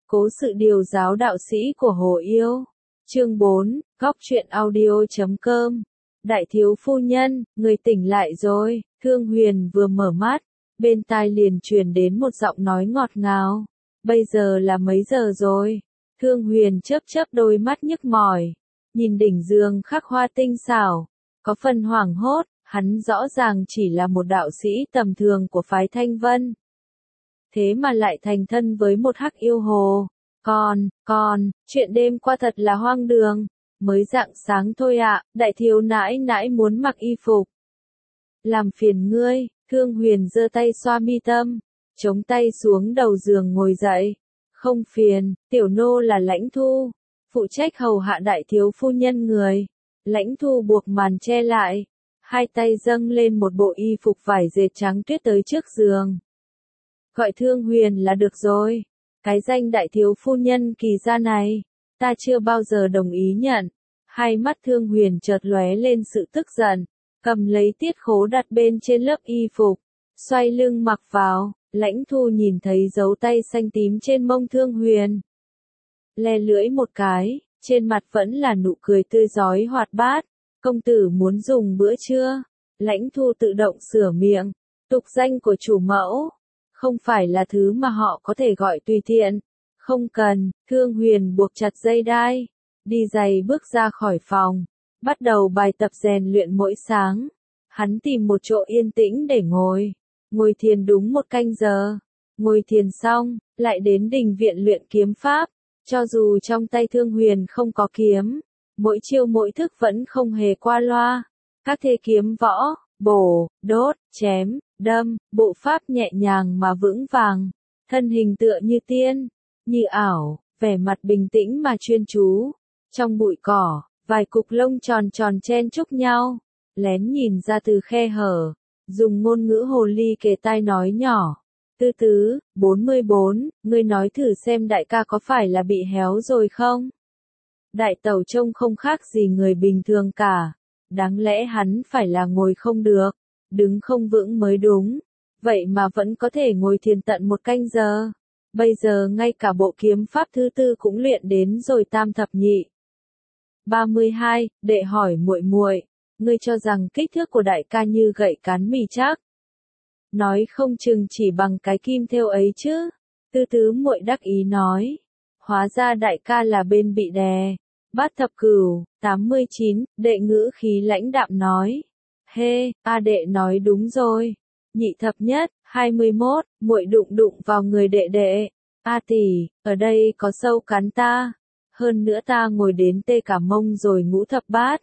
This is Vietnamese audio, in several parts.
Cố sự điều giáo đạo sĩ của Hồ Yêu. Chương 4, Góc truyện audio.com. Đại thiếu phu nhân, người tỉnh lại rồi. Thương Huyền vừa mở mắt, bên tai liền truyền đến một giọng nói ngọt ngào. Bây giờ là mấy giờ rồi? Thương Huyền chớp chớp đôi mắt nhức mỏi, nhìn đỉnh giường khắc hoa tinh xảo, có phần hoảng hốt, hắn rõ ràng chỉ là một đạo sĩ tầm thường của phái Thanh Vân. Thế mà lại thành thân với một hắc yêu hồ. Chuyện đêm qua thật là hoang đường. Mới rạng sáng thôi ạ, đại thiếu nãi nãi muốn mặc y phục. Làm phiền ngươi. Thương Huyền giơ tay xoa mi tâm, chống tay xuống đầu giường ngồi dậy. Không phiền, tiểu nô là Lãnh Thu, phụ trách hầu hạ đại thiếu phu nhân người. Lãnh Thu buộc màn che lại, hai tay dâng lên một bộ y phục vải dệt trắng tuyết tới trước giường. Gọi Thương Huyền là được rồi. Cái danh đại thiếu phu nhân kỳ gia này, ta chưa bao giờ đồng ý nhận. Hai mắt Thương Huyền chợt lóe lên sự tức giận, cầm lấy tiết khố đặt bên trên lớp y phục, xoay lưng mặc vào. Lãnh Thu nhìn thấy dấu tay xanh tím trên mông Thương Huyền, le lưỡi một cái, trên mặt vẫn là nụ cười tươi rói hoạt bát. Công tử muốn dùng bữa trưa? Lãnh Thu tự động sửa miệng, tục danh của chủ mẫu không phải là thứ mà họ có thể gọi tùy tiện. Không cần. Thương Huyền buộc chặt dây đai, đi giày bước ra khỏi phòng, bắt đầu bài tập rèn luyện mỗi sáng. Hắn tìm một chỗ yên tĩnh để ngồi thiền đúng 1 canh giờ. Ngồi thiền xong, lại đến đình viện luyện kiếm pháp. Cho dù trong tay Thương Huyền không có kiếm, mỗi chiêu mỗi thức vẫn không hề qua loa. Các thế kiếm võ, bổ, đốt, chém, đâm, bộ pháp nhẹ nhàng mà vững vàng, thân hình tựa như tiên, như ảo, vẻ mặt bình tĩnh mà chuyên chú. Trong bụi cỏ, vài cục lông tròn tròn chen chúc nhau, lén nhìn ra từ khe hở, dùng ngôn ngữ hồ ly kề tai nói nhỏ. Tư tứ, 44, ngươi nói thử xem đại ca có phải là bị héo rồi không? Đại tẩu trông không khác gì người bình thường cả. Đáng lẽ hắn phải là ngồi không được, đứng không vững mới đúng. Vậy mà vẫn có thể ngồi thiền tận 1 canh giờ. Bây giờ ngay cả bộ kiếm pháp thứ 4 cũng luyện đến rồi tam thập nhị. 32, đệ hỏi muội muội, ngươi cho rằng kích thước của đại ca như gậy cán mì chắc? Nói không chừng chỉ bằng cái kim thêu ấy chứ. Tư tứ muội đắc ý nói. Hóa ra đại ca là bên bị đè. Bát thập cửu, 89, đệ ngữ khí lãnh đạm nói. A đệ nói đúng rồi. Nhị thập nhất, 21, muội đụng vào người đệ đệ. A tỷ, ở đây có sâu cắn ta. Hơn nữa ta ngồi đến tê cả mông rồi ngũ thập bát.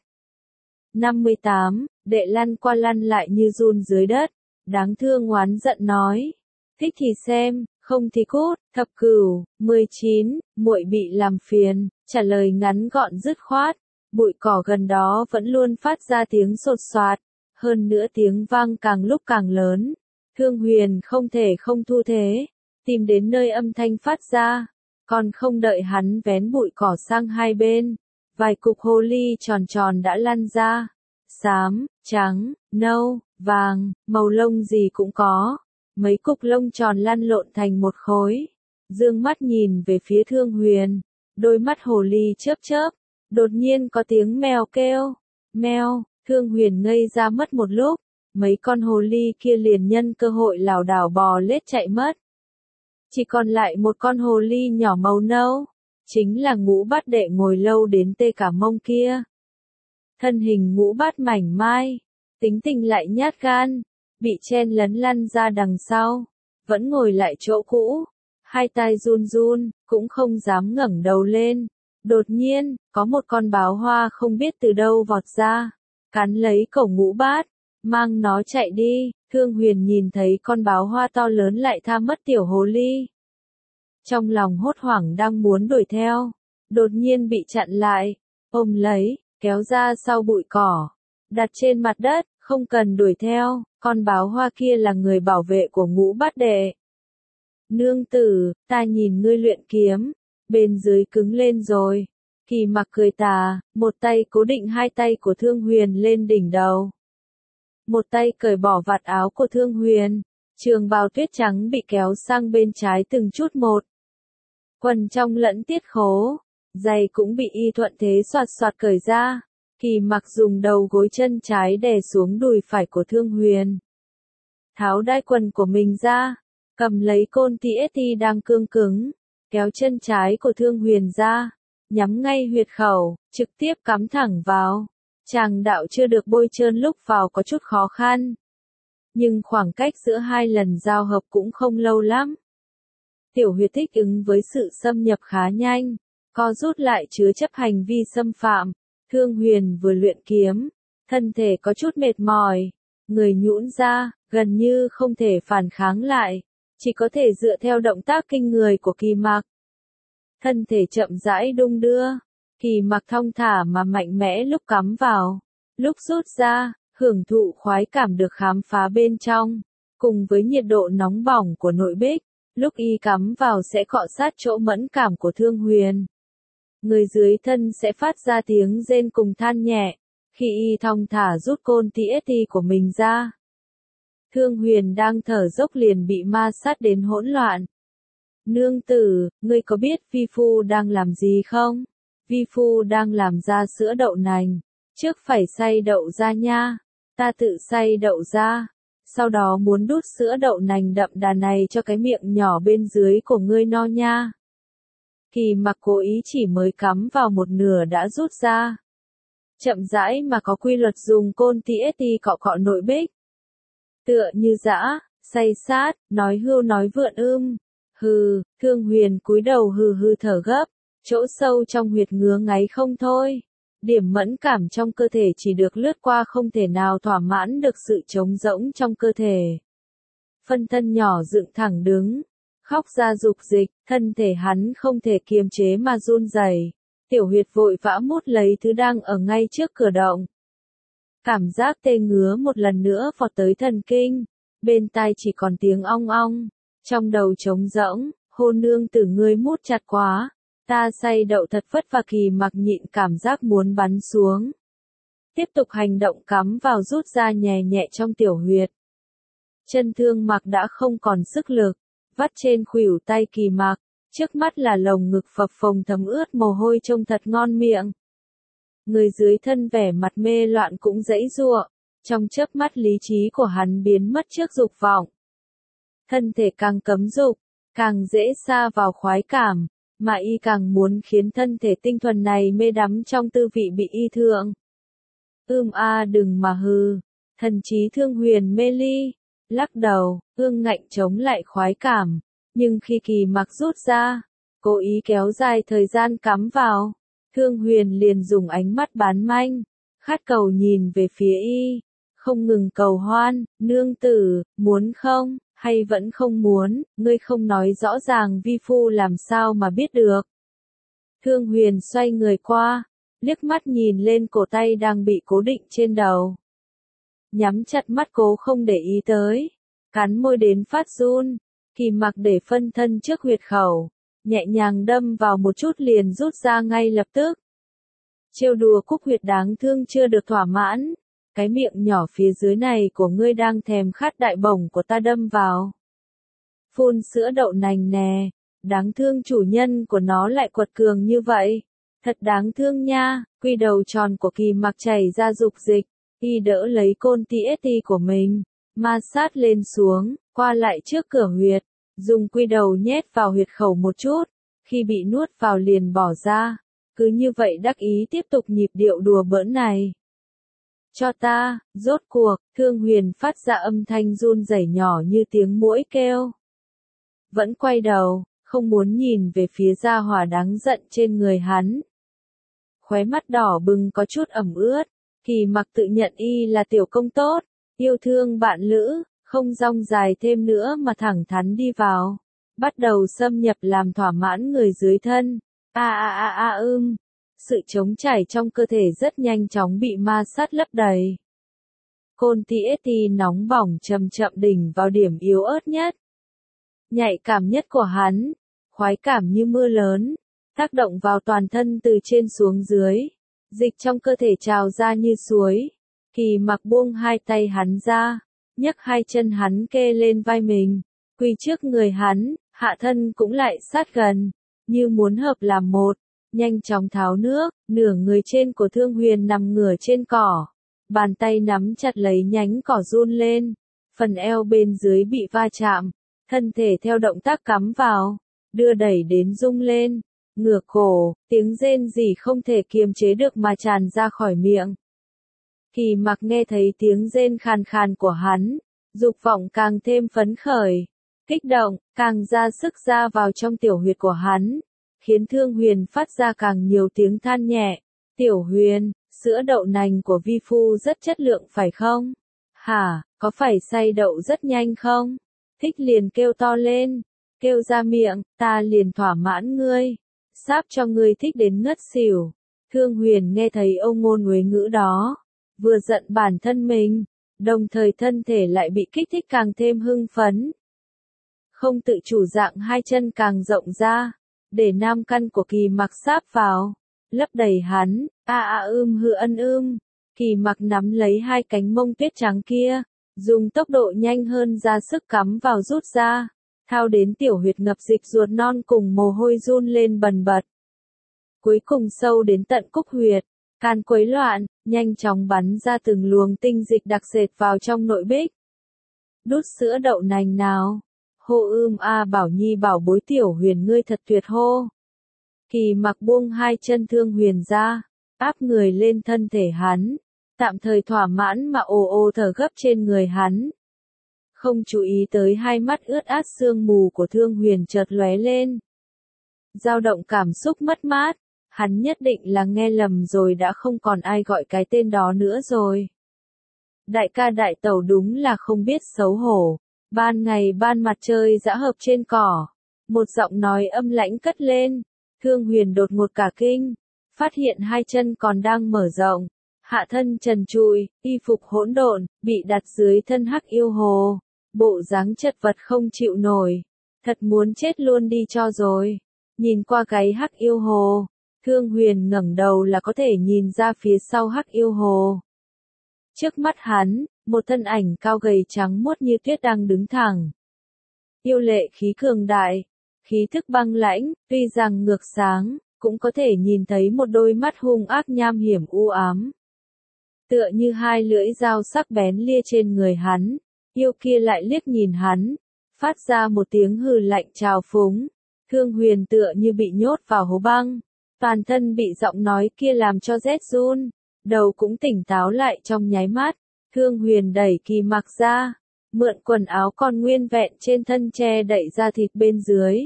58, đệ lăn qua lăn lại như giun dưới đất. Đáng thương oán giận nói. Thích thì xem, không thì cút. Thập cửu, 19, muội bị làm phiền. Trả lời ngắn gọn dứt khoát. Bụi cỏ gần đó vẫn luôn phát ra tiếng sột soạt. Hơn nữa tiếng vang càng lúc càng lớn. Thương Huyền không thể không thu thế, tìm đến nơi âm thanh phát ra. Còn không đợi hắn vén bụi cỏ sang hai bên, vài cục hồ ly tròn tròn đã lăn ra. Xám, trắng, nâu, vàng, màu lông gì cũng có. Mấy cục lông tròn lăn lộn thành một khối. Dương mắt nhìn về phía Thương Huyền, đôi mắt hồ ly chớp chớp. Đột nhiên có tiếng mèo kêu. Mèo. Thương Huyền ngây ra mất một lúc. Mấy con hồ ly kia liền nhân cơ hội lảo đảo bò lết chạy mất. Chỉ còn lại một con hồ ly nhỏ màu nâu. Chính là Ngũ Bát đệ ngồi lâu đến tê cả mông kia. Thân hình Ngũ Bát mảnh mai, tính tình lại nhát gan, bị chen lấn lăn ra đằng sau, vẫn ngồi lại chỗ cũ, hai tay run run, cũng không dám ngẩng đầu lên. Đột nhiên, có một con báo hoa không biết từ đâu vọt ra, cắn lấy cổ Ngũ Bát, mang nó chạy đi. Thương Huyền nhìn thấy con báo hoa to lớn lại tha mất tiểu hồ ly. Trong lòng hốt hoảng đang muốn đuổi theo, đột nhiên bị chặn lại, ôm lấy, kéo ra sau bụi cỏ, đặt trên mặt đất. Không cần đuổi theo, con báo hoa kia là người bảo vệ của Ngũ Bát đệ. Nương tử, ta nhìn ngươi luyện kiếm, bên dưới cứng lên rồi. Kỳ Mặc cười tà, một tay cố định hai tay của Thương Huyền lên đỉnh đầu. Một tay cởi bỏ vạt áo của Thương Huyền, trường bào tuyết trắng bị kéo sang bên trái từng chút một. quần trong lẫn tiết khố, giày cũng bị y thuận thế soạt soạt cởi ra. Kỳ Mặc dùng đầu gối chân trái đè xuống đùi phải của Thương Huyền. Tháo đai quần của mình ra, cầm lấy côn TST đang cương cứng, kéo chân trái của Thương Huyền ra, nhắm ngay huyệt khẩu, trực tiếp cắm thẳng vào. Tràng đạo chưa được bôi trơn lúc vào có chút khó khăn. Nhưng khoảng cách giữa hai lần giao hợp cũng không lâu lắm. Tiểu huyệt thích ứng với sự xâm nhập khá nhanh, co rút lại chứa chấp hành vi xâm phạm. Thương Huyền vừa luyện kiếm, thân thể có chút mệt mỏi, người nhũn ra, gần như không thể phản kháng lại, chỉ có thể dựa theo động tác kinh người của Kỳ Mặc. Thân thể chậm rãi đung đưa, Kỳ Mặc thong thả mà mạnh mẽ lúc cắm vào, lúc rút ra, hưởng thụ khoái cảm được khám phá bên trong, cùng với nhiệt độ nóng bỏng của nội bích, lúc y cắm vào sẽ cọ sát chỗ mẫn cảm của Thương Huyền. Người dưới thân sẽ phát ra tiếng rên cùng than nhẹ, khi y thong thả rút côn TST của mình ra. Thương Huyền đang thở dốc liền bị ma sát đến hỗn loạn. Nương tử, ngươi có biết vi phu đang làm gì không? Vi phu đang làm ra sữa đậu nành, trước phải xay đậu ra nha, ta tự xay đậu ra, sau đó muốn đút sữa đậu nành đậm đà này cho cái miệng nhỏ bên dưới của ngươi no nha. Kỳ Mặc cố ý chỉ mới cắm vào một nửa đã rút ra. Chậm rãi mà có quy luật dùng côn TST cọ cọ nội bích. Tựa như dã, say sát, nói hưu nói vượn Hừ, Thương Huyền cúi đầu hừ hừ thở gấp, chỗ sâu trong huyệt ngứa ngáy không thôi. Điểm mẫn cảm trong cơ thể chỉ được lướt qua không thể nào thỏa mãn được sự trống rỗng trong cơ thể. Phân thân nhỏ dựng thẳng đứng, khóc ra dục dịch, thân thể hắn không thể kiềm chế mà run rẩy. Tiểu huyệt vội vã mút lấy thứ đang ở ngay trước cửa động. Cảm giác tê ngứa một lần nữa vọt tới thần kinh, bên tai chỉ còn tiếng ong ong, trong đầu trống rỗng, hôn nương tử ngươi mút chặt quá, ta xay đậu thật vất vả. Kỳ Mặc nhịn cảm giác muốn bắn xuống. Tiếp tục hành động cắm vào rút ra nhẹ nhẹ trong tiểu huyệt. Chân Thương Mặc đã không còn sức lực, vắt trên khuỷu tay Kỳ Mặc, trước mắt là lồng ngực phập phồng thấm ướt mồ hôi trông thật ngon miệng. Người dưới thân vẻ mặt mê loạn cũng giãy giụa, trong chớp mắt lý trí của hắn biến mất trước dục vọng. Thân thể càng cấm dục, càng dễ sa vào khoái cảm, mà y càng muốn khiến thân thể tinh thuần này mê đắm trong tư vị bị y thượng. Đừng mà hừ, thần trí Thương Huyền mê ly, lắc đầu, ngạnh chống lại khoái cảm, nhưng khi Kỳ Mặc rút ra, cố ý kéo dài thời gian cắm vào, Thương Huyền liền dùng ánh mắt bán manh, khát cầu nhìn về phía y, không ngừng cầu hoan, nương tử, muốn không, hay vẫn không muốn, ngươi không nói rõ ràng vi phu làm sao mà biết được. Thương Huyền xoay người qua, liếc mắt nhìn lên cổ tay đang bị cố định trên đầu. Nhắm chặt mắt cố không để ý tới, cắn môi đến phát run, Kỳ Mặc để phân thân trước huyệt khẩu, nhẹ nhàng đâm vào một chút liền rút ra ngay lập tức. Trêu đùa cúc huyệt đáng thương chưa được thỏa mãn, cái miệng nhỏ phía dưới này của ngươi đang thèm khát đại bổng của ta đâm vào. Phun sữa đậu nành nè, đáng thương chủ nhân của nó lại quật cường như vậy. Thật đáng thương nha, quy đầu tròn của Kỳ Mặc chảy ra dục dịch, y đỡ lấy côn TST của mình, ma sát lên xuống, qua lại trước cửa huyệt, dùng quy đầu nhét vào huyệt khẩu một chút, khi bị nuốt vào liền bỏ ra, cứ như vậy đắc ý tiếp tục nhịp điệu đùa bỡn này. Cho ta, rốt cuộc, Thương Huyền phát ra âm thanh run rẩy nhỏ như tiếng muỗi kêu. Vẫn quay đầu, không muốn nhìn về phía gia hỏa đáng giận trên người hắn. Khóe mắt đỏ bừng có chút ẩm ướt, Kỳ Mặc tự nhận y là tiểu công tốt, yêu thương bạn lữ, không rong dài thêm nữa mà thẳng thắn đi vào, bắt đầu xâm nhập làm thỏa mãn người dưới thân. Sự trống chảy trong cơ thể rất nhanh chóng bị ma sát lấp đầy. Côn TST nóng bỏng chậm chậm đỉnh vào điểm yếu ớt nhất, nhạy cảm nhất của hắn, khoái cảm như mưa lớn, tác động vào toàn thân từ trên xuống dưới, dịch trong cơ thể trào ra như suối. Kỳ Mặc buông hai tay hắn ra, nhấc hai chân hắn kê lên vai mình, quỳ trước người hắn, hạ thân cũng lại sát gần, như muốn hợp làm một, nhanh chóng tháo nước, nửa người trên của Thương Huyền nằm ngửa trên cỏ, bàn tay nắm chặt lấy nhánh cỏ run lên, phần eo bên dưới bị va chạm, thân thể theo động tác cắm vào, đưa đẩy đến rung lên, ngửa cổ, tiếng rên rỉ không thể kiềm chế được mà tràn ra khỏi miệng. Kỳ Mặc nghe thấy tiếng rên khàn khàn của hắn, dục vọng càng thêm phấn khởi, kích động, càng ra sức ra vào trong tiểu huyệt của hắn, khiến Thương Huyền phát ra càng nhiều tiếng than nhẹ. Tiểu Huyền, sữa đậu nành của vi phu rất chất lượng phải không? Hả, có phải xay đậu rất nhanh không? Thích liền kêu to lên, kêu ra miệng, ta liền thỏa mãn ngươi, sáp cho ngươi thích đến ngất xỉu. Thương Huyền nghe thấy ông ngôn uế ngữ đó, vừa giận bản thân mình, đồng thời thân thể lại bị kích thích càng thêm hưng phấn. Không tự chủ dạng hai chân càng rộng ra, để nam căn của Kỳ Mặc sáp vào, lấp đầy hắn, hư ân Kỳ Mặc nắm lấy hai cánh mông tuyết trắng kia, dùng tốc độ nhanh hơn ra sức cắm vào rút ra, thao đến tiểu huyệt ngập dịch ruột non cùng mồ hôi run lên bần bật. Cuối cùng sâu đến tận cúc huyệt, can quấy loạn, nhanh chóng bắn ra từng luồng tinh dịch đặc sệt vào trong nội bích. Đút sữa đậu nành nào. Hô Bảo Nhi bảo bối Tiểu Huyền ngươi thật tuyệt hô. Kỳ Mặc buông hai chân Thương Huyền ra, áp người lên thân thể hắn, tạm thời thỏa mãn mà ồ ồ thở gấp trên người hắn. Không chú ý tới hai mắt ướt át sương mù của Thương Huyền chợt lóe lên. Dao động cảm xúc mất mát, hắn nhất định là nghe lầm rồi, đã không còn ai gọi cái tên đó nữa rồi. Đại ca đại tẩu đúng là không biết xấu hổ. Ban ngày ban mặt trời dã hợp trên cỏ, một giọng nói âm lãnh cất lên. Thương Huyền đột ngột cả kinh, phát hiện hai chân còn đang mở rộng, hạ thân trần trụi, y phục hỗn độn, bị đặt dưới thân Hắc Yêu Hồ, bộ dáng chật vật không chịu nổi, thật muốn chết luôn đi cho rồi. Nhìn qua cái Hắc Yêu Hồ, Thương Huyền ngẩng đầu là có thể nhìn ra phía sau Hắc Yêu Hồ. Trước mắt hắn, một thân ảnh cao gầy trắng muốt như tuyết đang đứng thẳng. Yêu lệ khí cường đại, khí thức băng lãnh, tuy rằng ngược sáng, cũng có thể nhìn thấy một đôi mắt hung ác nham hiểm u ám. Tựa như hai lưỡi dao sắc bén lia trên người hắn, yêu kia lại liếc nhìn hắn, phát ra một tiếng hừ lạnh trào phúng. Thương Huyền tựa như bị nhốt vào hố băng, toàn thân bị giọng nói kia làm cho rét run, đầu cũng tỉnh táo lại trong nháy mắt. Thương Huyền đẩy Kỳ Mặc ra, mượn quần áo còn nguyên vẹn trên thân che đậy ra thịt bên dưới.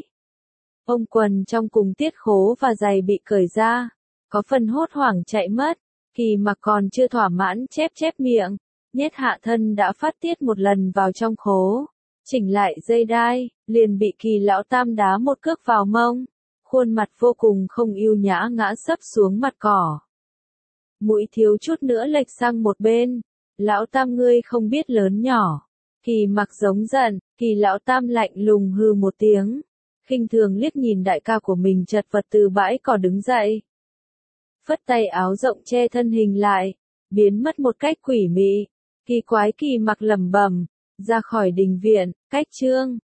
Ông quần trong cùng tiết khố và giày bị cởi ra, có phần hốt hoảng chạy mất. Kỳ Mặc còn chưa thỏa mãn chép miệng, nhét hạ thân đã phát tiết một lần vào trong khố, chỉnh lại dây đai, liền bị Kỳ lão tam đá một cước vào mông, khuôn mặt vô cùng không ưu nhã ngã sấp xuống mặt cỏ. Mũi thiếu chút nữa lệch sang một bên. Lão tam ngươi không biết lớn nhỏ. Kỳ Mặc giống giận, Kỳ lão tam lạnh lùng hừ một tiếng, khinh thường liếc nhìn đại ca của mình chật vật từ bãi cỏ đứng dậy. Phất tay áo rộng che thân hình lại, biến mất một cách quỷ mị. Kỳ quái Kỳ Mặc lẩm bẩm, ra khỏi đình viện, cách chương.